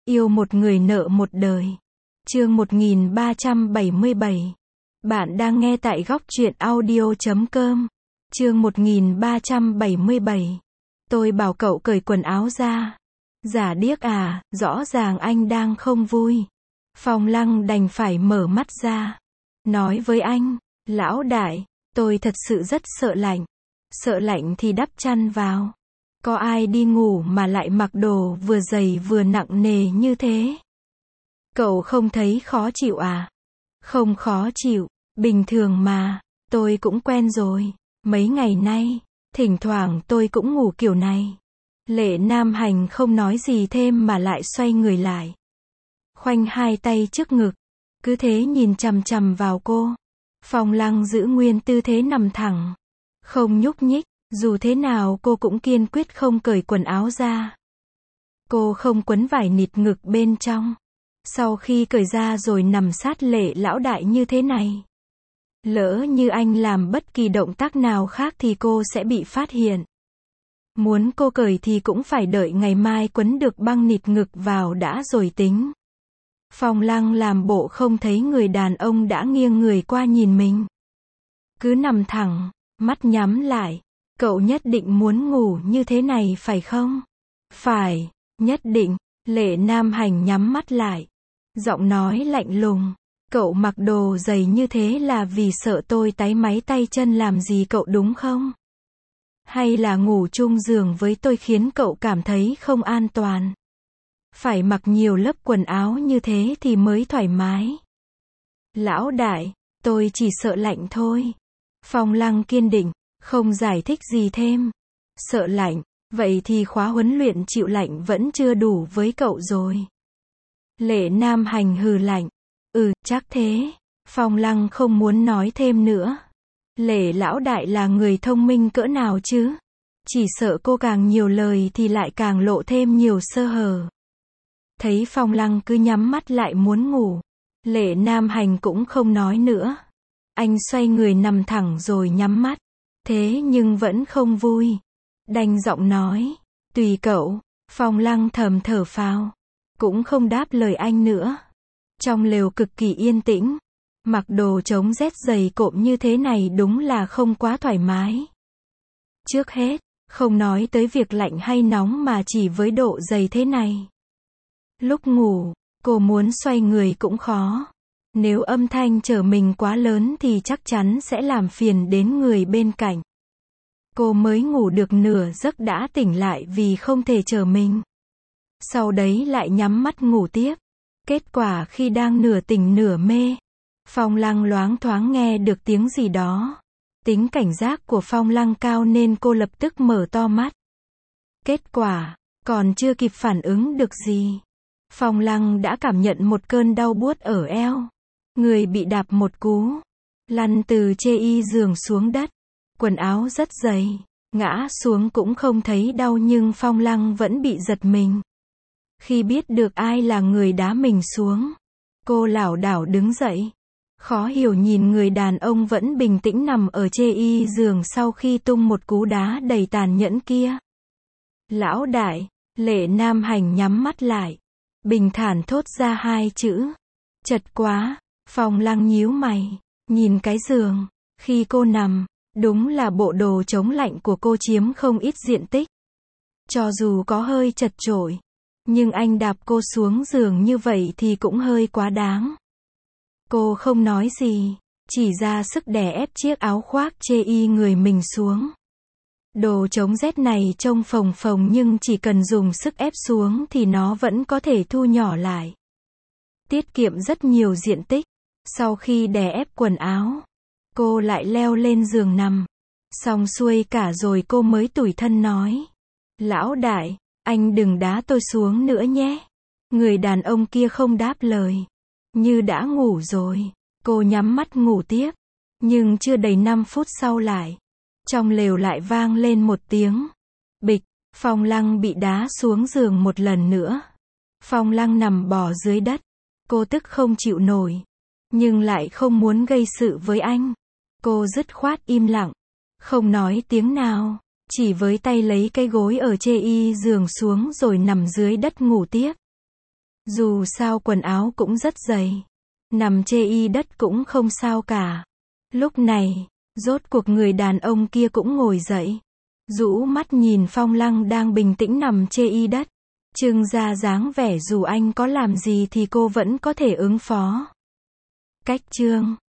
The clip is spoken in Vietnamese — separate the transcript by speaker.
Speaker 1: Yêu một người nợ một đời. Chương 1377. Bạn đang nghe tại góc truyện audio.com. Chương 1377. Tôi bảo cậu cởi quần áo ra. Giả điếc à, rõ ràng anh đang không vui. Phong Lăng đành phải mở mắt ra. Nói với anh, lão đại, tôi thật sự rất sợ lạnh. Sợ lạnh thì đắp chăn vào. Có ai đi ngủ mà lại mặc đồ vừa dày vừa nặng nề như thế? Cậu không thấy khó chịu à? Không khó chịu, bình thường mà, tôi cũng quen rồi. Mấy ngày nay, thỉnh thoảng tôi cũng ngủ kiểu này. Lệ Nam Hành không nói gì thêm mà lại xoay người lại. Khoanh hai tay trước ngực, cứ thế nhìn chằm chằm vào cô. Phong Lăng giữ nguyên tư thế nằm thẳng, không nhúc nhích. Dù thế nào cô cũng kiên quyết không cởi quần áo ra. Cô không quấn vải nịt ngực bên trong. Sau khi cởi ra rồi nằm sát Lệ lão đại như thế này. Lỡ như anh làm bất kỳ động tác nào khác thì cô sẽ bị phát hiện. Muốn cô cởi thì cũng phải đợi ngày mai quấn được băng nịt ngực vào đã rồi tính. Phong Lăng làm bộ không thấy người đàn ông đã nghiêng người qua nhìn mình. Cứ nằm thẳng, mắt nhắm lại. Cậu nhất định muốn ngủ như thế này phải không? Phải, nhất định. Lệ Nam Hành nhắm mắt lại. Giọng nói lạnh lùng. Cậu mặc đồ dày như thế là vì sợ tôi táy máy tay chân làm gì cậu đúng không? Hay là ngủ chung giường với tôi khiến cậu cảm thấy không an toàn? Phải mặc nhiều lớp quần áo như thế thì mới thoải mái. Lão đại, tôi chỉ sợ lạnh thôi. Phong Lăng kiên định. Không giải thích gì thêm. Sợ lạnh, vậy thì khóa huấn luyện chịu lạnh vẫn chưa đủ với cậu rồi. Lệ Nam Hành hừ lạnh. Chắc thế. Phong Lăng không muốn nói thêm nữa. Lệ lão đại là người thông minh cỡ nào chứ? Chỉ sợ cô càng nhiều lời thì lại càng lộ thêm nhiều sơ hở. Thấy Phong Lăng cứ nhắm mắt lại muốn ngủ. Lệ Nam Hành cũng không nói nữa. Anh xoay người nằm thẳng rồi nhắm mắt. Thế nhưng vẫn không vui. Đành giọng nói, tùy cậu. Phong Lăng thầm thở phào. Cũng không đáp lời anh nữa. Trong lều cực kỳ yên tĩnh. Mặc đồ chống rét dày cộm như thế này đúng là không quá thoải mái. Trước hết, không nói tới việc lạnh hay nóng mà chỉ với độ dày thế này. Lúc ngủ, cô muốn xoay người cũng khó. Nếu âm thanh trở mình quá lớn thì chắc chắn sẽ làm phiền đến người bên cạnh. Cô mới ngủ được nửa giấc đã tỉnh lại vì không thể trở mình. Sau đấy lại nhắm mắt ngủ tiếp. Kết quả khi đang nửa tỉnh nửa mê, Phong Lăng loáng thoáng nghe được tiếng gì đó. Tính cảnh giác của Phong Lăng cao nên cô lập tức mở to mắt. Kết quả, còn chưa kịp phản ứng được gì, Phong Lăng đã cảm nhận một cơn đau buốt ở eo. Người bị đạp một cú, lăn từ chê giường xuống đất. Quần áo rất dày, ngã xuống cũng không thấy đau nhưng Phong Lăng vẫn bị giật mình. Khi biết được ai là người đá mình xuống, cô lảo đảo đứng dậy. Khó hiểu nhìn người đàn ông vẫn bình tĩnh nằm ở chê giường sau khi tung một cú đá đầy tàn nhẫn kia. Lão đại, Lệ Nam Hành nhắm mắt lại. Bình thản thốt ra hai chữ. Chật quá. Phong Lăng nhíu mày, nhìn cái giường, khi cô nằm, đúng là bộ đồ chống lạnh của cô chiếm không ít diện tích. Cho dù có hơi chật chội, nhưng anh đạp cô xuống giường như vậy thì cũng hơi quá đáng. Cô không nói gì, chỉ ra sức đè ép chiếc áo khoác chê người mình xuống. Đồ chống rét này trông phồng phồng nhưng chỉ cần dùng sức ép xuống thì nó vẫn có thể thu nhỏ lại. Tiết kiệm rất nhiều diện tích. Sau khi đè ép quần áo, cô lại leo lên giường nằm. Xong xuôi cả rồi cô mới tủi thân nói. Lão đại, anh đừng đá tôi xuống nữa nhé. Người đàn ông kia không đáp lời. Như đã ngủ rồi, cô nhắm mắt ngủ tiếp. Nhưng chưa đầy 5 phút sau lại. Trong lều lại vang lên một tiếng. Bịch, Phong Lăng bị đá xuống giường một lần nữa. Phong Lăng nằm bò dưới đất. Cô tức không chịu nổi. Nhưng lại không muốn gây sự với anh. Cô dứt khoát im lặng. Không nói tiếng nào. Chỉ với tay lấy cái gối ở chê giường xuống rồi nằm dưới đất ngủ tiếp. Dù sao quần áo cũng rất dày. Nằm chê y đất cũng không sao cả. Lúc này, rốt cuộc người đàn ông kia cũng ngồi dậy. Rũ mắt nhìn Phong Lăng đang bình tĩnh nằm chê y đất. Trưng ra dáng vẻ dù anh có làm gì thì cô vẫn có thể ứng phó. Cách chương